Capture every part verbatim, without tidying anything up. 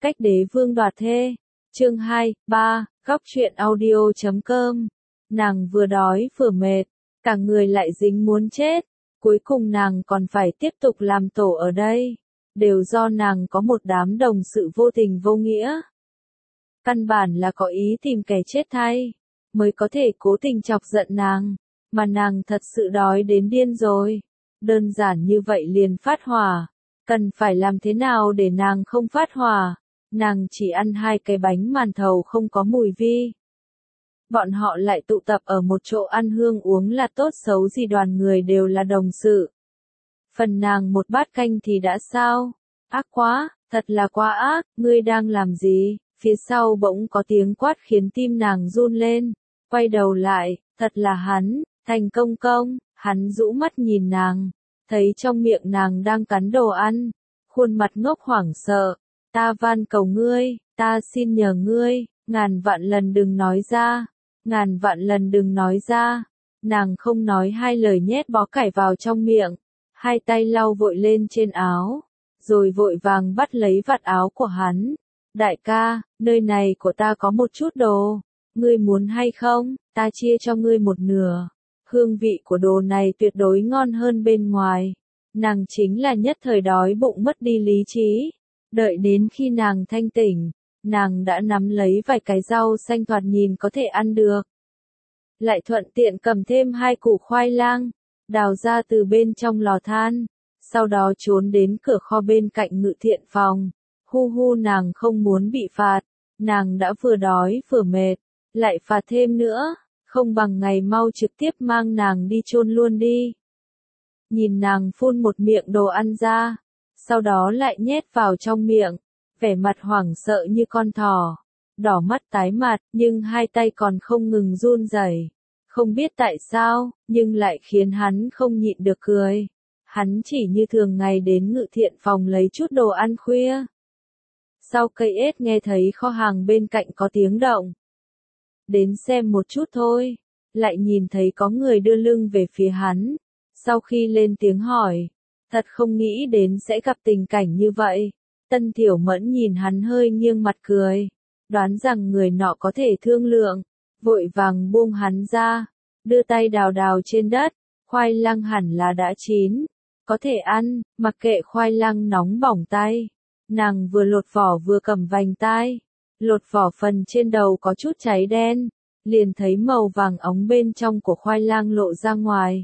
Cách đế vương đoạt thê. Chương hai, ba, góc truyện audio chấm com. Nàng vừa đói vừa mệt, cả người lại dính muốn chết, cuối cùng nàng còn phải tiếp tục làm tổ ở đây, đều do nàng có một đám đồng sự vô tình vô nghĩa. Căn bản là có ý tìm kẻ chết thay, mới có thể cố tình chọc giận nàng, mà nàng thật sự đói đến điên rồi. Đơn giản như vậy liền phát hỏa, cần phải làm thế nào để nàng không phát hỏa? Nàng chỉ ăn hai cái bánh màn thầu không có mùi vi. Bọn họ lại tụ tập ở một chỗ ăn hương uống là tốt xấu gì đoàn người đều là đồng sự. Phần nàng một bát canh thì đã sao? Ác quá, thật là quá ác, ngươi đang làm gì? Phía sau bỗng có tiếng quát khiến tim nàng run lên, quay đầu lại, thật là hắn, Thành Công Công, hắn rũ mắt nhìn nàng, thấy trong miệng nàng đang cắn đồ ăn, khuôn mặt ngốc hoảng sợ. Ta van cầu ngươi, ta xin nhờ ngươi, ngàn vạn lần đừng nói ra, ngàn vạn lần đừng nói ra. Nàng không nói hai lời nhét bó cải vào trong miệng, hai tay lau vội lên trên áo, rồi vội vàng bắt lấy vạt áo của hắn. Đại ca, nơi này của ta có một chút đồ, ngươi muốn hay không, ta chia cho ngươi một nửa. Hương vị của đồ này tuyệt đối ngon hơn bên ngoài. Nàng chính là nhất thời đói bụng mất đi lý trí. Đợi đến khi nàng thanh tỉnh, nàng đã nắm lấy vài cái rau xanh thoạt nhìn có thể ăn được. Lại thuận tiện cầm thêm hai củ khoai lang, đào ra từ bên trong lò than, sau đó trốn đến cửa kho bên cạnh ngự thiện phòng. Hu hu nàng không muốn bị phạt, nàng đã vừa đói vừa mệt, lại phạt thêm nữa, không bằng ngày mau trực tiếp mang nàng đi chôn luôn đi. Nhìn nàng phun một miệng đồ ăn ra, sau đó lại nhét vào trong miệng, vẻ mặt hoảng sợ như con thỏ, đỏ mắt tái mặt, nhưng hai tay còn không ngừng run rẩy. Không biết tại sao, nhưng lại khiến hắn không nhịn được cười. Hắn chỉ như thường ngày đến ngự thiện phòng lấy chút đồ ăn khuya. Sau cây ết nghe thấy kho hàng bên cạnh có tiếng động. Đến xem một chút thôi, lại nhìn thấy có người đưa lưng về phía hắn. Sau khi lên tiếng hỏi, thật không nghĩ đến sẽ gặp tình cảnh như vậy. Tân Tiểu Mẫn nhìn hắn hơi nghiêng mặt cười, đoán rằng người nọ có thể thương lượng, vội vàng buông hắn ra, đưa tay đào đào trên đất, khoai lang hẳn là đã chín, có thể ăn, mặc kệ khoai lang nóng bỏng tay. Nàng vừa lột vỏ vừa cầm vành tai, lột vỏ phần trên đầu có chút cháy đen, liền thấy màu vàng óng bên trong của khoai lang lộ ra ngoài.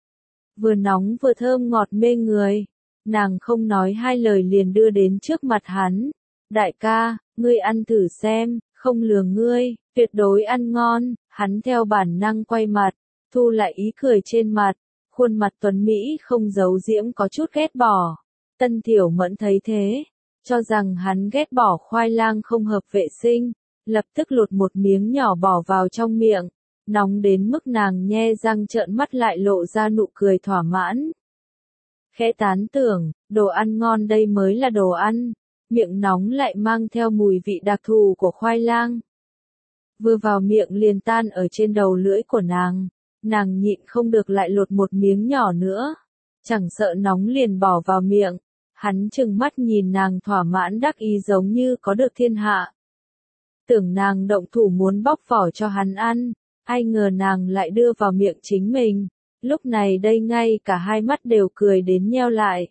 Vừa nóng vừa thơm ngọt mê người, nàng không nói hai lời liền đưa đến trước mặt hắn. Đại ca, ngươi ăn thử xem, không lừa ngươi, tuyệt đối ăn ngon. Hắn theo bản năng quay mặt, thu lại ý cười trên mặt, khuôn mặt tuấn Mỹ không giấu diễm có chút ghét bỏ. Tân Tiểu Mẫn thấy thế, cho rằng hắn ghét bỏ khoai lang không hợp vệ sinh, lập tức lột một miếng nhỏ bỏ vào trong miệng, nóng đến mức nàng nhe răng trợn mắt lại lộ ra nụ cười thỏa mãn. Khẽ tán tưởng, đồ ăn ngon đây mới là đồ ăn, miệng nóng lại mang theo mùi vị đặc thù của khoai lang. Vừa vào miệng liền tan ở trên đầu lưỡi của nàng, nàng nhịn không được lại lột một miếng nhỏ nữa, chẳng sợ nóng liền bỏ vào miệng. Hắn trừng mắt nhìn nàng thỏa mãn đắc ý giống như có được thiên hạ. Tưởng nàng động thủ muốn bóc vỏ cho hắn ăn, ai ngờ nàng lại đưa vào miệng chính mình. Lúc này đây ngay cả hai mắt đều cười đến nheo lại.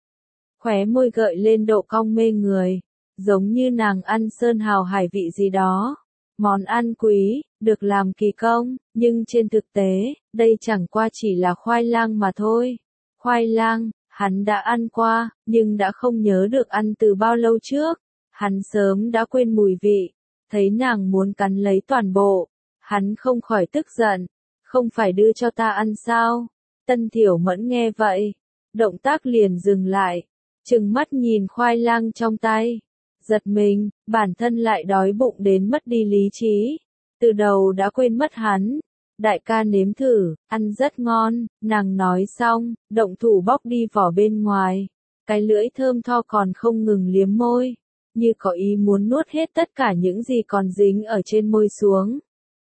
Khóe môi gợi lên độ cong mê người, giống như nàng ăn sơn hào hải vị gì đó. Món ăn quý, được làm kỳ công, nhưng trên thực tế, đây chẳng qua chỉ là khoai lang mà thôi. Khoai lang, hắn đã ăn qua, nhưng đã không nhớ được ăn từ bao lâu trước. Hắn sớm đã quên mùi vị, thấy nàng muốn cắn lấy toàn bộ. Hắn không khỏi tức giận, không phải đưa cho ta ăn sao? Tân Tiểu Mẫn nghe vậy, động tác liền dừng lại, trừng mắt nhìn khoai lang trong tay. Giật mình, bản thân lại đói bụng đến mất đi lý trí, từ đầu đã quên mất hắn. Đại ca nếm thử, ăn rất ngon, nàng nói xong, động thủ bóc đi vỏ bên ngoài, cái lưỡi thơm tho còn không ngừng liếm môi, như có ý muốn nuốt hết tất cả những gì còn dính ở trên môi xuống.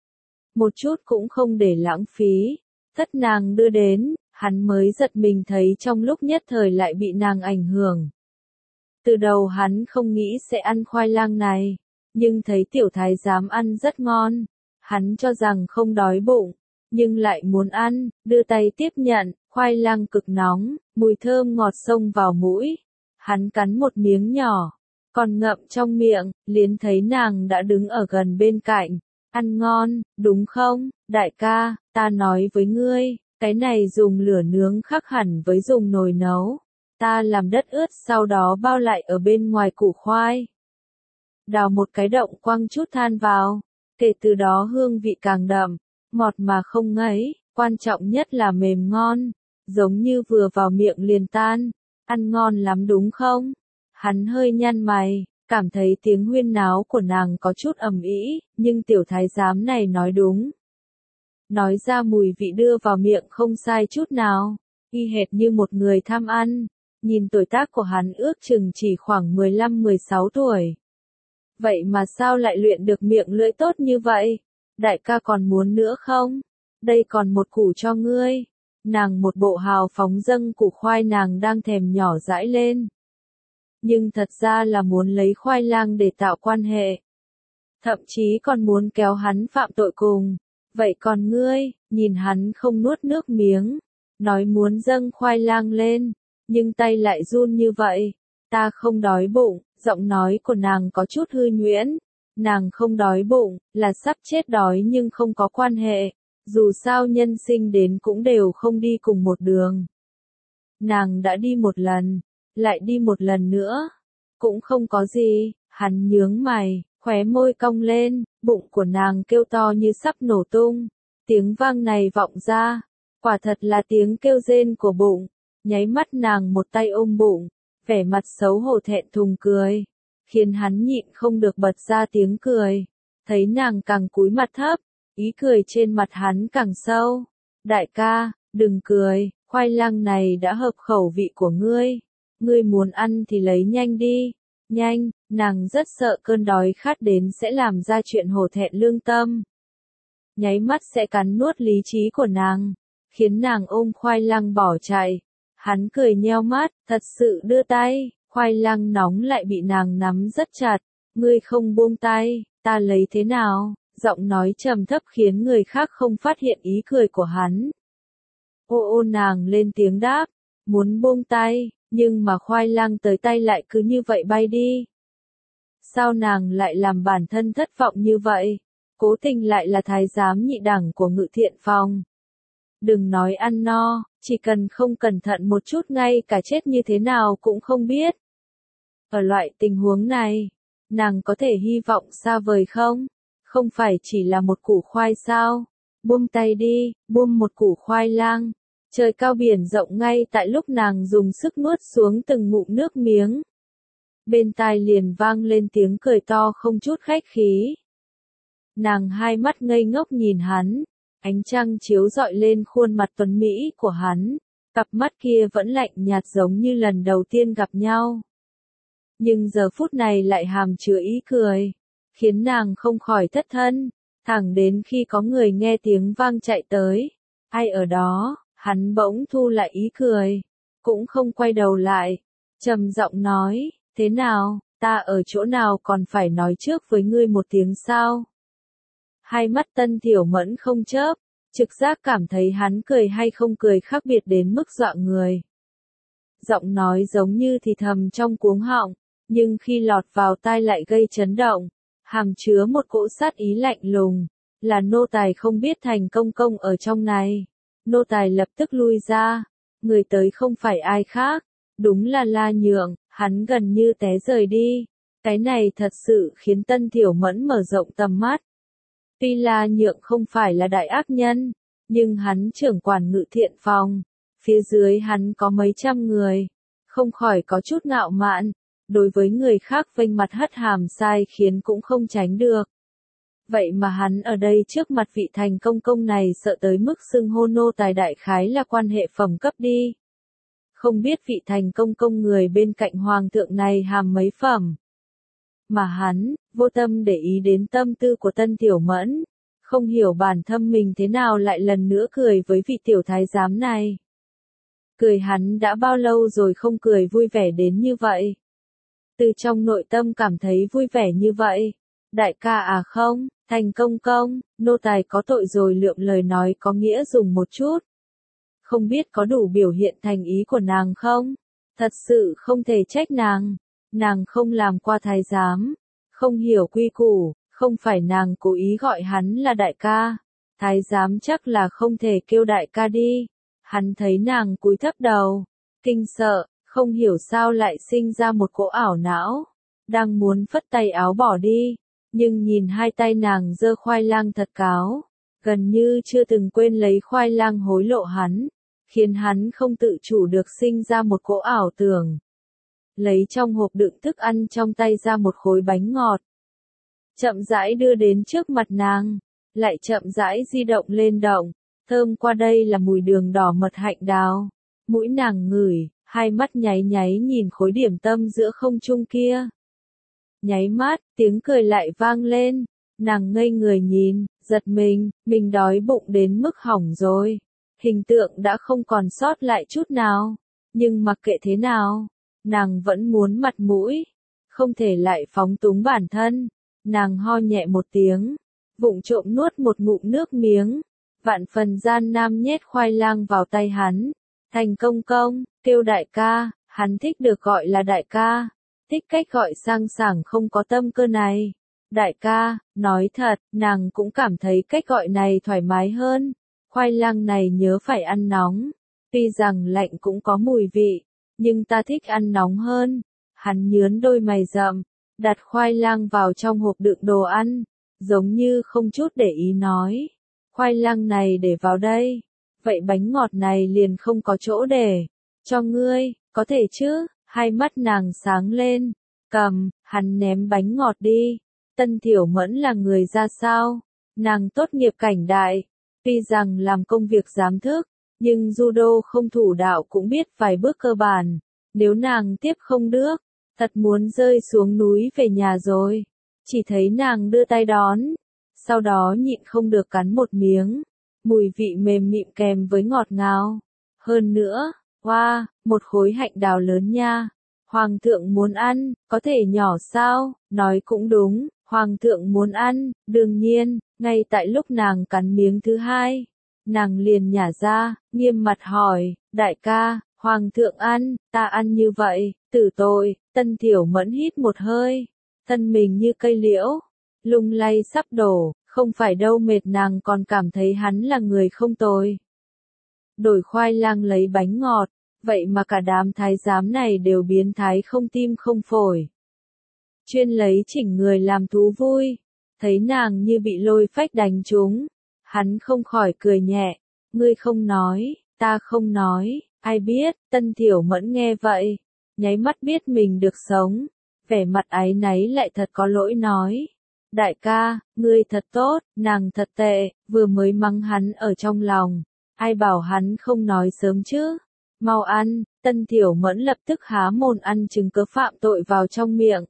Một chút cũng không để lãng phí, tất nàng đưa đến, hắn mới giật mình thấy trong lúc nhất thời lại bị nàng ảnh hưởng. Từ đầu hắn không nghĩ sẽ ăn khoai lang này, nhưng thấy tiểu thái giám ăn rất ngon, hắn cho rằng không đói bụng, nhưng lại muốn ăn, đưa tay tiếp nhận, khoai lang cực nóng, mùi thơm ngọt xông vào mũi. Hắn cắn một miếng nhỏ, còn ngậm trong miệng, liền thấy nàng đã đứng ở gần bên cạnh. Ăn ngon, đúng không, đại ca, ta nói với ngươi, cái này dùng lửa nướng khác hẳn với dùng nồi nấu. Ta làm đất ướt sau đó bao lại ở bên ngoài củ khoai. Đào một cái động quăng chút than vào, kể từ đó hương vị càng đậm, ngọt mà không ngấy, quan trọng nhất là mềm ngon, giống như vừa vào miệng liền tan. Ăn ngon lắm đúng không? Hắn hơi nhăn mày, cảm thấy tiếng huyên náo của nàng có chút ầm ĩ, nhưng tiểu thái giám này nói đúng. Nói ra mùi vị đưa vào miệng không sai chút nào, y hệt như một người tham ăn. Nhìn tuổi tác của hắn ước chừng chỉ khoảng mười lăm mười sáu tuổi. Vậy mà sao lại luyện được miệng lưỡi tốt như vậy? Đại ca còn muốn nữa không? Đây còn một củ cho ngươi. Nàng một bộ hào phóng dâng củ khoai nàng đang thèm nhỏ dãi lên. Nhưng thật ra là muốn lấy khoai lang để tạo quan hệ. Thậm chí còn muốn kéo hắn phạm tội cùng. Vậy còn ngươi, nhìn hắn không nuốt nước miếng, nói muốn dâng khoai lang lên, nhưng tay lại run như vậy. Ta không đói bụng, giọng nói của nàng có chút hư nhuyễn. Nàng không đói bụng, là sắp chết đói nhưng không có quan hệ. Dù sao nhân sinh đến cũng đều không đi cùng một đường. Nàng đã đi một lần, lại đi một lần nữa. Cũng không có gì, hắn nhướng mày, khóe môi cong lên, bụng của nàng kêu to như sắp nổ tung. Tiếng vang này vọng ra, quả thật là tiếng kêu rên của bụng. Nháy mắt nàng một tay ôm bụng, vẻ mặt xấu hổ thẹn thùng cười, khiến hắn nhịn không được bật ra tiếng cười. Thấy nàng càng cúi mặt thấp, ý cười trên mặt hắn càng sâu. Đại ca, đừng cười, khoai lang này đã hợp khẩu vị của ngươi. Ngươi muốn ăn thì lấy nhanh đi. Nhanh, nàng rất sợ cơn đói khát đến sẽ làm ra chuyện hổ thẹn lương tâm. Nháy mắt sẽ cắn nuốt lý trí của nàng, khiến nàng ôm khoai lang bỏ chạy. Hắn cười nheo mắt, thật sự đưa tay, khoai lang nóng lại bị nàng nắm rất chặt. Ngươi không buông tay, ta lấy thế nào? Giọng nói trầm thấp khiến người khác không phát hiện ý cười của hắn. Ô ô nàng lên tiếng đáp, muốn buông tay, nhưng mà khoai lang tới tay lại cứ như vậy bay đi. Sao nàng lại làm bản thân thất vọng như vậy? Cố tình lại là thái giám nhị đẳng của Ngự Thiện Phòng. Đừng nói ăn no, chỉ cần không cẩn thận một chút ngay cả chết như thế nào cũng không biết. Ở loại tình huống này, nàng có thể hy vọng xa vời không? Không phải chỉ là một củ khoai sao? Buông tay đi, buông một củ khoai lang. Trời cao biển rộng ngay tại lúc nàng dùng sức nuốt xuống từng ngụm nước miếng. Bên tai liền vang lên tiếng cười to không chút khách khí. Nàng hai mắt ngây ngốc nhìn hắn, ánh trăng chiếu rọi lên khuôn mặt tuấn mỹ của hắn, cặp mắt kia vẫn lạnh nhạt giống như lần đầu tiên gặp nhau. Nhưng giờ phút này lại hàm chứa ý cười, khiến nàng không khỏi thất thân, thẳng đến khi có người nghe tiếng vang chạy tới. Ai ở đó? Hắn bỗng thu lại ý cười, cũng không quay đầu lại, trầm giọng nói, thế nào, ta ở chỗ nào còn phải nói trước với ngươi một tiếng sao? Hai mắt Tân Thiểu Mẫn không chớp, trực giác cảm thấy hắn cười hay không cười khác biệt đến mức dọa người. Giọng nói giống như thì thầm trong cuống họng, nhưng khi lọt vào tai lại gây chấn động, hàm chứa một cỗ sát ý lạnh lùng, là nô tài không biết Thành Công Công ở trong này. Nô tài lập tức lui ra, người tới không phải ai khác, đúng là La Nhượng. Hắn gần như té rời đi. Cái này thật sự khiến Tân Thiểu Mẫn mở rộng tầm mắt. Tuy La Nhượng không phải là đại ác nhân, nhưng hắn trưởng quản Ngự Thiện Phòng, phía dưới hắn có mấy trăm người, không khỏi có chút ngạo mạn, đối với người khác vênh mặt hất hàm sai khiến cũng không tránh được. Vậy mà hắn ở đây trước mặt vị Thành Công Công này sợ tới mức xưng hô nô tài đại khái là quan hệ phẩm cấp đi. Không biết vị Thành Công Công người bên cạnh hoàng thượng này hàm mấy phẩm. Mà hắn, vô tâm để ý đến tâm tư của Tân Tiểu Mẫn, không hiểu bản thân mình thế nào lại lần nữa cười với vị tiểu thái giám này. Cười hắn đã bao lâu rồi không cười vui vẻ đến như vậy. từ trong nội tâm cảm thấy vui vẻ như vậy. Đại ca à không, Thành công công, nô tài có tội rồi lượm lời nói có nghĩa dùng một chút. Không biết có đủ biểu hiện thành ý của nàng không? Thật sự không thể trách nàng. Nàng không làm qua thái giám, không hiểu quy củ, không phải nàng cố ý gọi hắn là đại ca. Thái giám chắc là không thể kêu đại ca đi. Hắn thấy nàng cúi thấp đầu, kinh sợ, không hiểu sao lại sinh ra một cỗ ảo não. Đang muốn phất tay áo bỏ đi, nhưng nhìn hai tay nàng giơ khoai lang thật cáo, gần như chưa từng quên lấy khoai lang hối lộ hắn, khiến hắn không tự chủ được sinh ra một cỗ ảo tưởng. Lấy trong hộp đựng thức ăn trong tay ra một khối bánh ngọt. Chậm rãi đưa đến trước mặt nàng, lại chậm rãi di động lên động, thơm qua đây là mùi đường đỏ mật hạnh đào. Mũi nàng ngửi, hai mắt nháy nháy nhìn khối điểm tâm giữa không trung kia. Nháy mắt, tiếng cười lại vang lên, nàng ngây người nhìn, giật mình, mình đói bụng đến mức hỏng rồi. Hình tượng đã không còn sót lại chút nào, nhưng mặc kệ thế nào, nàng vẫn muốn mặt mũi, không thể lại phóng túng bản thân. Nàng ho nhẹ một tiếng, vụng trộm nuốt một ngụm nước miếng, vạn phần gian nam nhét khoai lang vào tay hắn. Thành công công, kêu đại ca, hắn thích được gọi là đại ca, thích cách gọi sang sảng không có tâm cơ này. Đại ca, nói thật, nàng cũng cảm thấy cách gọi này thoải mái hơn. Khoai lang này nhớ phải ăn nóng, tuy rằng lạnh cũng có mùi vị, nhưng ta thích ăn nóng hơn. Hắn nhướn đôi mày rậm, đặt khoai lang vào trong hộp đựng đồ ăn, giống như không chút để ý nói. Khoai lang này để vào đây, vậy bánh ngọt này liền không có chỗ để. Cho ngươi, có thể chứ? Hai mắt nàng sáng lên, cầm, hắn ném bánh ngọt đi. Tân Thiểu Mẫn là người ra sao? Nàng tốt nghiệp cảnh đại, tuy rằng làm công việc giám thức, nhưng judo không thủ đạo cũng biết vài bước cơ bản. Nếu nàng tiếp không được, thật muốn rơi xuống núi về nhà rồi. Chỉ thấy nàng đưa tay đón, sau đó nhịn không được cắn một miếng. Mùi vị mềm mịn kèm với ngọt ngào. Hơn nữa, hoa, wow, một khối hạnh đào lớn nha. Hoàng thượng muốn ăn, có thể nhỏ sao? Nói cũng đúng, hoàng thượng muốn ăn, đương nhiên, ngay tại lúc nàng cắn miếng thứ hai, nàng liền nhả ra, nghiêm mặt hỏi, đại ca, hoàng thượng ăn, ta ăn như vậy, tử tội. Tân Thiểu Mẫn hít một hơi, thân mình như cây liễu, lung lay sắp đổ, không phải đâu mệt nàng còn cảm thấy hắn là người không tồi. Đổi khoai lang lấy bánh ngọt, vậy mà cả đám thái giám này đều biến thái không tim không phổi. Chuyên lấy chỉnh người làm thú vui, thấy nàng như bị lôi phách đánh trúng, hắn không khỏi cười nhẹ, ngươi không nói, ta không nói, ai biết. Tân Thiểu Mẫn nghe vậy, nháy mắt biết mình được sống, vẻ mặt áy náy lại thật có lỗi nói. Đại ca, ngươi thật tốt, nàng thật tệ, vừa mới mắng hắn ở trong lòng, ai bảo hắn không nói sớm chứ. Mau ăn. Tân Thiểu Mẫn lập tức há mồm ăn chứng cớ phạm tội vào trong miệng.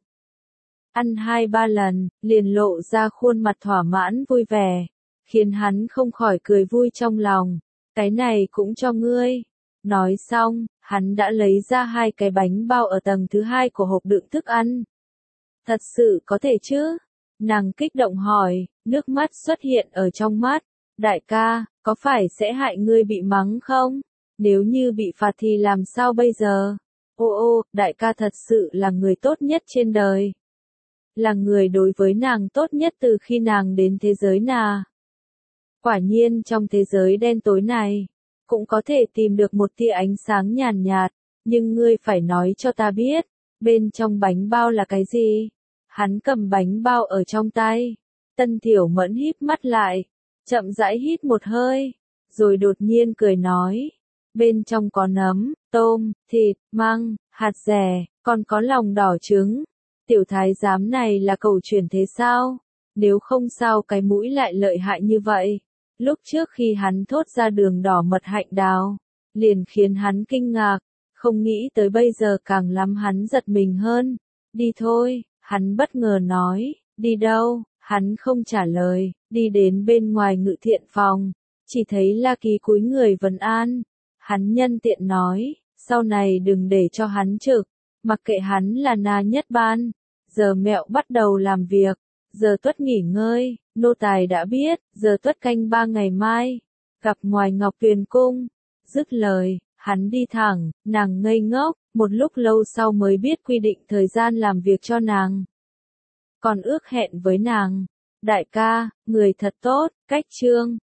Ăn hai ba lần, liền lộ ra khuôn mặt thỏa mãn vui vẻ, khiến hắn không khỏi cười vui trong lòng. Cái này cũng cho ngươi. Nói xong, hắn đã lấy ra hai cái bánh bao ở tầng thứ hai của hộp đựng thức ăn. Thật sự có thể chứ? Nàng kích động hỏi, nước mắt xuất hiện ở trong mắt. Đại ca, có phải sẽ hại ngươi bị mắng không? Nếu như bị phạt thì làm sao bây giờ? Ô ô, đại ca thật sự là người tốt nhất trên đời. Là người đối với nàng tốt nhất từ khi nàng đến thế giới nà. Quả nhiên trong thế giới đen tối này, cũng có thể tìm được một tia ánh sáng nhàn nhạt, nhưng ngươi phải nói cho ta biết, bên trong bánh bao là cái gì? Hắn cầm bánh bao ở trong tay. Tân Thiểu Mẫn híp mắt lại, chậm rãi hít một hơi, rồi đột nhiên cười nói. Bên trong có nấm, tôm, thịt, măng, hạt dẻ, còn có lòng đỏ trứng. Tiểu thái giám này là cầu truyền thế sao? Nếu không sao cái mũi lại lợi hại như vậy? Lúc trước khi hắn thốt ra đường đỏ mật hạnh đào, liền khiến hắn kinh ngạc, không nghĩ tới bây giờ càng lắm hắn giật mình hơn. Đi thôi, hắn bất ngờ nói, đi đâu? Hắn không trả lời, đi đến bên ngoài ngự thiện phòng, chỉ thấy La Ký cúi người vấn an. Hắn nhân tiện nói, sau này đừng để cho hắn trực, Mặc kệ hắn là na nhất ban, giờ mẹo bắt đầu làm việc, giờ tuất nghỉ ngơi, nô tài đã biết, giờ tuất canh ba ngày mai, gặp ngoài Ngọc Tuyền Cung. Dứt lời, hắn đi thẳng, nàng ngây ngốc, một lúc lâu sau mới biết quy định thời gian làm việc cho nàng. Còn ước hẹn với nàng, đại ca, người thật tốt, cách trương.